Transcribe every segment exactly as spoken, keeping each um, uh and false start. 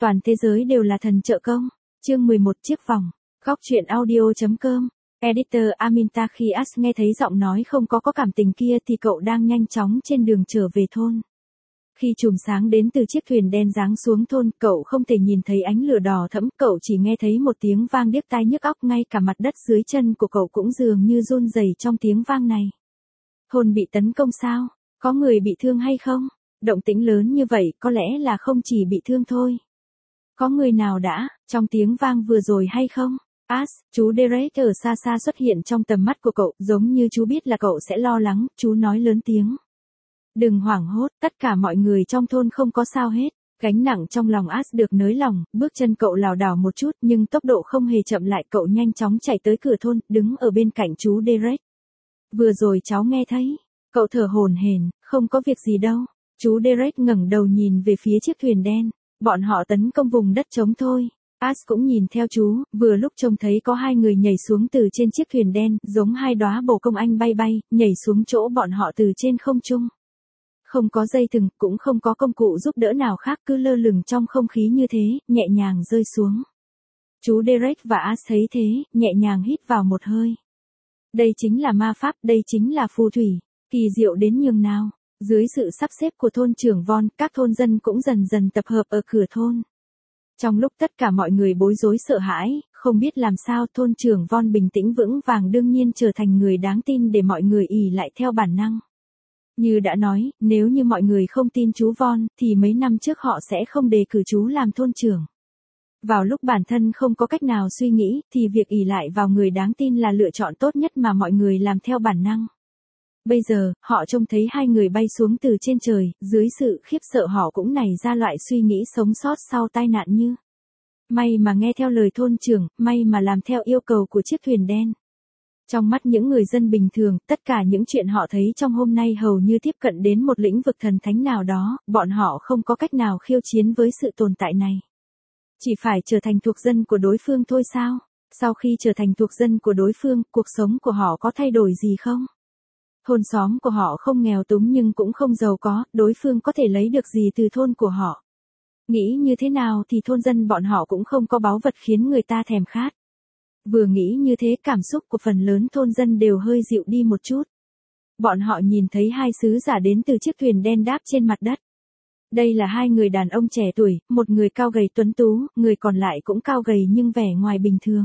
toàn thế giới đều là thần trợ công. Chương mười một chiếc vòng. Góc truyện audio chấm com. Editor Aminta khi As nghe thấy giọng nói không có có cảm tình kia thì cậu đang nhanh chóng trên đường trở về thôn. Khi chùm sáng đến từ chiếc thuyền đen giáng xuống thôn, cậu không thể nhìn thấy ánh lửa đỏ thẫm, cậu chỉ nghe thấy một tiếng vang điếc tai nhức óc, ngay cả mặt đất dưới chân của cậu cũng dường như run rẩy trong tiếng vang này. Thôn bị tấn công sao? Có người bị thương hay không? Động tĩnh lớn như vậy có lẽ là không chỉ bị thương thôi. Có người nào đã, trong tiếng vang vừa rồi hay không? As, chú Derek ở xa xa xuất hiện trong tầm mắt của cậu, giống như chú biết là cậu sẽ lo lắng, chú nói lớn tiếng. Đừng hoảng hốt, tất cả mọi người trong thôn không có sao hết. Gánh nặng trong lòng As được nới lỏng, bước chân cậu lảo đảo một chút nhưng tốc độ không hề chậm lại, cậu nhanh chóng chạy tới cửa thôn, đứng ở bên cạnh chú Derek. Vừa rồi cháu nghe thấy, cậu thở hổn hển, không có việc gì đâu. Chú Derek ngẩng đầu nhìn về phía chiếc thuyền đen, bọn họ tấn công vùng đất trống thôi. As cũng nhìn theo chú, vừa lúc trông thấy có hai người nhảy xuống từ trên chiếc thuyền đen, giống hai đóa bồ công anh bay bay, nhảy xuống chỗ bọn họ từ trên không trung. Không có dây thừng, cũng không có công cụ giúp đỡ nào khác, cứ lơ lửng trong không khí như thế, nhẹ nhàng rơi xuống. Chú Derek và As thấy thế, nhẹ nhàng hít vào một hơi. Đây chính là ma pháp, đây chính là phù thủy, kỳ diệu đến nhường nào. Dưới sự sắp xếp của thôn trưởng Von, các thôn dân cũng dần dần tập hợp ở cửa thôn. Trong lúc tất cả mọi người bối rối sợ hãi, không biết làm sao, thôn trưởng Von bình tĩnh vững vàng đương nhiên trở thành người đáng tin để mọi người ỷ lại theo bản năng. Như đã nói, nếu như mọi người không tin chú Von, thì mấy năm trước họ sẽ không đề cử chú làm thôn trưởng. Vào lúc bản thân không có cách nào suy nghĩ, thì việc ỷ lại vào người đáng tin là lựa chọn tốt nhất mà mọi người làm theo bản năng. Bây giờ, họ trông thấy hai người bay xuống từ trên trời, dưới sự khiếp sợ họ cũng nảy ra loại suy nghĩ sống sót sau tai nạn như. May mà nghe theo lời thôn trưởng, may mà làm theo yêu cầu của chiếc thuyền đen. Trong mắt những người dân bình thường, tất cả những chuyện họ thấy trong hôm nay hầu như tiếp cận đến một lĩnh vực thần thánh nào đó, bọn họ không có cách nào khiêu chiến với sự tồn tại này. Chỉ phải trở thành thuộc dân của đối phương thôi sao? Sau khi trở thành thuộc dân của đối phương, cuộc sống của họ có thay đổi gì không? Thôn xóm của họ không nghèo túng nhưng cũng không giàu có, đối phương có thể lấy được gì từ thôn của họ? Nghĩ như thế nào thì thôn dân bọn họ cũng không có báu vật khiến người ta thèm khát. Vừa nghĩ như thế, cảm xúc của phần lớn thôn dân đều hơi dịu đi một chút. Bọn họ nhìn thấy hai sứ giả đến từ chiếc thuyền đen đáp trên mặt đất. Đây là hai người đàn ông trẻ tuổi, một người cao gầy tuấn tú, người còn lại cũng cao gầy nhưng vẻ ngoài bình thường.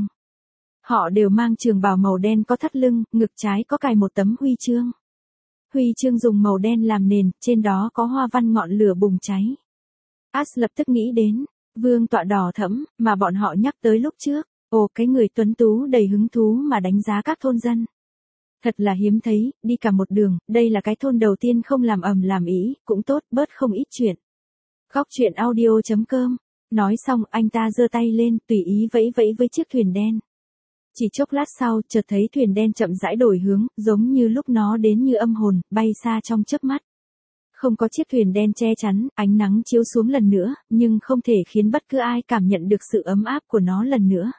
Họ đều mang trường bào màu đen có thắt lưng, ngực trái có cài một tấm huy chương. Huy chương dùng màu đen làm nền, trên đó có hoa văn ngọn lửa bùng cháy. As lập tức nghĩ đến vương tọa đỏ thẫm mà bọn họ nhắc tới lúc trước. Ồ, cái người tuấn tú đầy hứng thú mà đánh giá các thôn dân. Thật là hiếm thấy, đi cả một đường, đây là cái thôn đầu tiên không làm ầm làm ĩ, cũng tốt, bớt không ít chuyện. Góc truyện audio chấm com. Nói xong, anh ta giơ tay lên, tùy ý vẫy vẫy với chiếc thuyền đen. Chỉ chốc lát sau, chợt thấy thuyền đen chậm rãi đổi hướng, giống như lúc nó đến như âm hồn, bay xa trong chớp mắt. Không có chiếc thuyền đen che chắn, ánh nắng chiếu xuống lần nữa, nhưng không thể khiến bất cứ ai cảm nhận được sự ấm áp của nó lần nữa.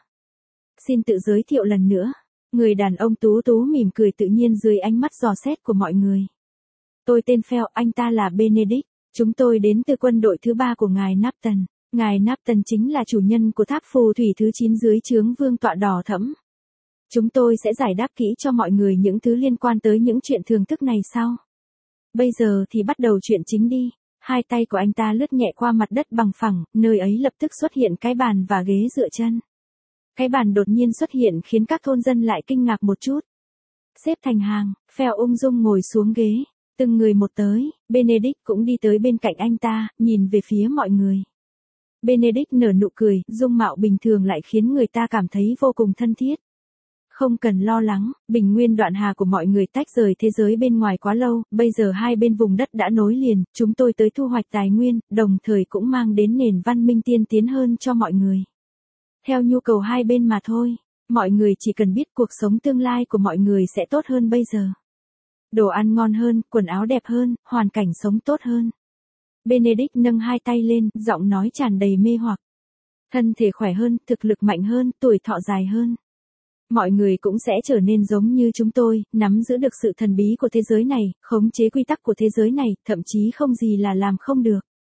Xin tự giới thiệu lần nữa. Người đàn ông tú tú mỉm cười tự nhiên dưới ánh mắt dò xét của mọi người. Tôi tên Phèo, anh ta là Benedict. Chúng tôi đến từ quân đội thứ ba của ngài Napton. Ngài Napton chính là chủ nhân của tháp phù thủy thứ chín dưới trướng vương tọa đỏ thẫm. Chúng tôi sẽ giải đáp kỹ cho mọi người những thứ liên quan tới những chuyện thường thức này sau. Bây giờ thì bắt đầu chuyện chính đi. Hai tay của anh ta lướt nhẹ qua mặt đất bằng phẳng, nơi ấy lập tức xuất hiện cái bàn và ghế dựa chân. Cái bàn đột nhiên xuất hiện khiến các thôn dân lại kinh ngạc một chút. Xếp thành hàng, Phèo ung dung ngồi xuống ghế, từng người một tới, Benedict cũng đi tới bên cạnh anh ta, nhìn về phía mọi người. Benedict nở nụ cười, dung mạo bình thường lại khiến người ta cảm thấy vô cùng thân thiết. Không cần lo lắng, bình nguyên đoạn hà của mọi người tách rời thế giới bên ngoài quá lâu, bây giờ hai bên vùng đất đã nối liền, chúng tôi tới thu hoạch tài nguyên, đồng thời cũng mang đến nền văn minh tiên tiến hơn cho mọi người. Theo nhu cầu hai bên mà thôi, mọi người chỉ cần biết cuộc sống tương lai của mọi người sẽ tốt hơn bây giờ. Đồ ăn ngon hơn, quần áo đẹp hơn, hoàn cảnh sống tốt hơn. Benedict nâng hai tay lên, giọng nói tràn đầy mê hoặc. Thân thể khỏe hơn, thực lực mạnh hơn, tuổi thọ dài hơn. Mọi người cũng sẽ trở nên giống như chúng tôi, nắm giữ được sự thần bí của thế giới này, khống chế quy tắc của thế giới này, thậm chí không gì là làm không được.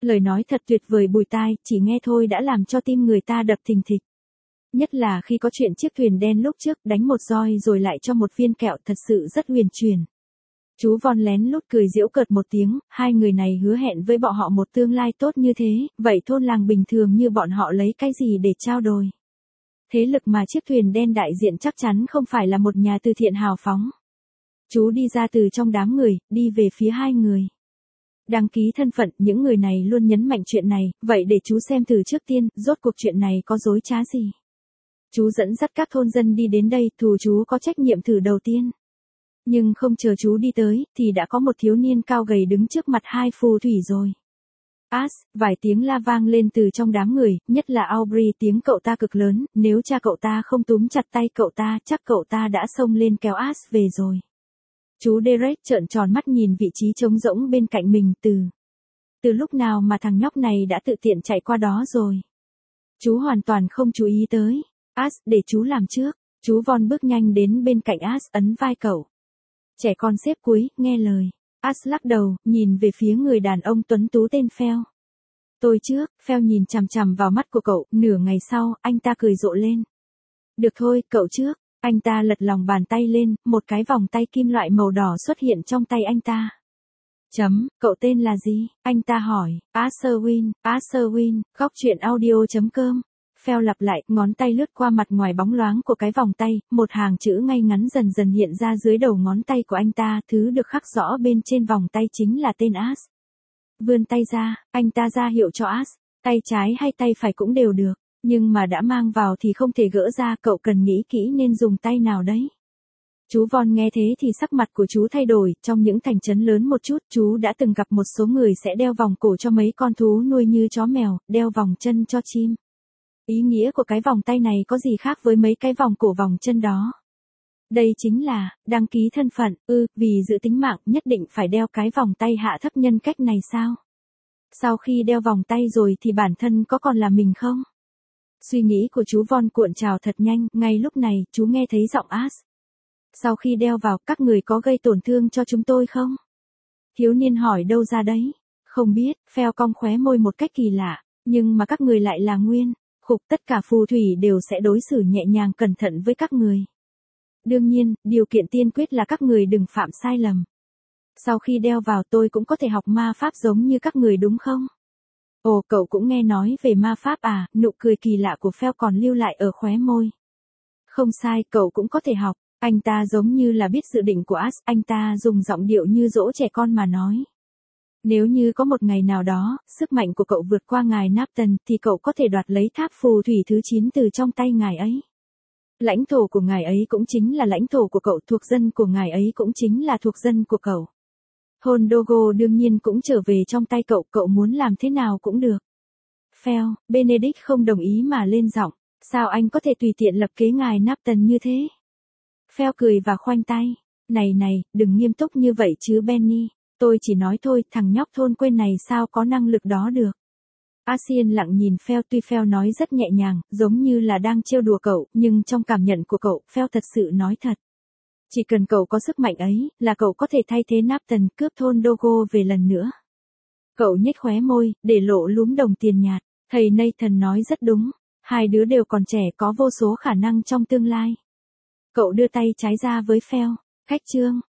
Lời nói thật tuyệt vời bùi tai, chỉ nghe thôi đã làm cho tim người ta đập thình thịch. Nhất là khi có chuyện chiếc thuyền đen lúc trước đánh một roi rồi lại cho một viên kẹo, thật sự rất huyền chuyển. Chú Von lén lút cười giễu cợt một tiếng, hai người này hứa hẹn với bọn họ một tương lai tốt như thế, vậy thôn làng bình thường như bọn họ lấy cái gì để trao đổi? Thế lực mà chiếc thuyền đen đại diện chắc chắn không phải là một nhà từ thiện hào phóng. Chú đi ra từ trong đám người, đi về phía hai người. Đăng ký thân phận, những người này luôn nhấn mạnh chuyện này, vậy để chú xem từ trước tiên, rốt cuộc chuyện này có dối trá gì. Chú dẫn dắt các thôn dân đi đến đây, thù chú có trách nhiệm thử đầu tiên. Nhưng không chờ chú đi tới, thì đã có một thiếu niên cao gầy đứng trước mặt hai phù thủy rồi. As, vài tiếng la vang lên từ trong đám người, nhất là Aubrey, tiếng cậu ta cực lớn, nếu cha cậu ta không túm chặt tay cậu ta, chắc cậu ta đã xông lên kéo As về rồi. Chú Derek trợn tròn mắt nhìn vị trí trống rỗng bên cạnh mình, từ từ lúc nào mà thằng nhóc này đã tự tiện chạy qua đó rồi. Chú hoàn toàn không chú ý tới. As, để chú làm trước. Chú Von bước nhanh đến bên cạnh As, ấn vai cậu. Trẻ con xếp cuối, nghe lời. As lắc đầu, nhìn về phía người đàn ông tuấn tú tên Phèo. Tôi trước, Phèo nhìn chằm chằm vào mắt của cậu, nửa ngày sau, anh ta cười rộ lên. Được thôi, cậu trước. Anh ta lật lòng bàn tay lên, một cái vòng tay kim loại màu đỏ xuất hiện trong tay anh ta. Chấm, cậu tên là gì? Anh ta hỏi. Asserwin, Asserwin, góc truyện audio chấm com. Phèo lặp lại, ngón tay lướt qua mặt ngoài bóng loáng của cái vòng tay, một hàng chữ ngay ngắn dần dần hiện ra dưới đầu ngón tay của anh ta, thứ được khắc rõ bên trên vòng tay chính là tên As. Vươn tay ra, anh ta ra hiệu cho As, tay trái hay tay phải cũng đều được, nhưng mà đã mang vào thì không thể gỡ ra, cậu cần nghĩ kỹ nên dùng tay nào đấy. Chú Von nghe thế thì sắc mặt của chú thay đổi, trong những thành trấn lớn một chút, chú đã từng gặp một số người sẽ đeo vòng cổ cho mấy con thú nuôi như chó mèo, đeo vòng chân cho chim. Ý nghĩa của cái vòng tay này có gì khác với mấy cái vòng cổ vòng chân đó? Đây chính là, đăng ký thân phận, ư, vì giữ tính mạng nhất định phải đeo cái vòng tay hạ thấp nhân cách này sao? Sau khi đeo vòng tay rồi thì bản thân có còn là mình không? Suy nghĩ của chú Von cuộn trào thật nhanh, ngay lúc này, chú nghe thấy giọng As. Sau khi đeo vào, các người có gây tổn thương cho chúng tôi không? Thiếu niên hỏi đâu ra đấy? Không biết, Phèo cong khóe môi một cách kỳ lạ, nhưng mà các người lại là nguyên. Khục, tất cả phù thủy đều sẽ đối xử nhẹ nhàng cẩn thận với các người. Đương nhiên, điều kiện tiên quyết là các người đừng phạm sai lầm. Sau khi đeo vào tôi cũng có thể học ma pháp giống như các người đúng không? Ồ, cậu cũng nghe nói về ma pháp à, nụ cười kỳ lạ của Phèo còn lưu lại ở khóe môi. Không sai, cậu cũng có thể học. Anh ta giống như là biết dự định của As, anh ta dùng giọng điệu như dỗ trẻ con mà nói. Nếu như có một ngày nào đó, sức mạnh của cậu vượt qua ngài Napton, thì cậu có thể đoạt lấy tháp phù thủy thứ chín từ trong tay ngài ấy. Lãnh thổ của ngài ấy cũng chính là lãnh thổ của cậu, thuộc dân của ngài ấy cũng chính là thuộc dân của cậu. Hondogo đương nhiên cũng trở về trong tay cậu, cậu muốn làm thế nào cũng được. Phèo, Benedict không đồng ý mà lên giọng, sao anh có thể tùy tiện lập kế ngài Napton như thế? Phèo cười và khoanh tay, này này, đừng nghiêm túc như vậy chứ Benny. Tôi chỉ nói thôi, thằng nhóc thôn quê này sao có năng lực đó được. Asien lặng nhìn Phèo, tuy Phèo nói rất nhẹ nhàng, giống như là đang trêu đùa cậu, nhưng trong cảm nhận của cậu, Phèo thật sự nói thật. Chỉ cần cậu có sức mạnh ấy, là cậu có thể thay thế Napton cướp thôn Dogo về lần nữa. Cậu nhếch khóe môi, để lộ lúm đồng tiền nhạt. Thầy Nathan nói rất đúng, hai đứa đều còn trẻ có vô số khả năng trong tương lai. Cậu đưa tay trái ra với Phèo. Khách trương,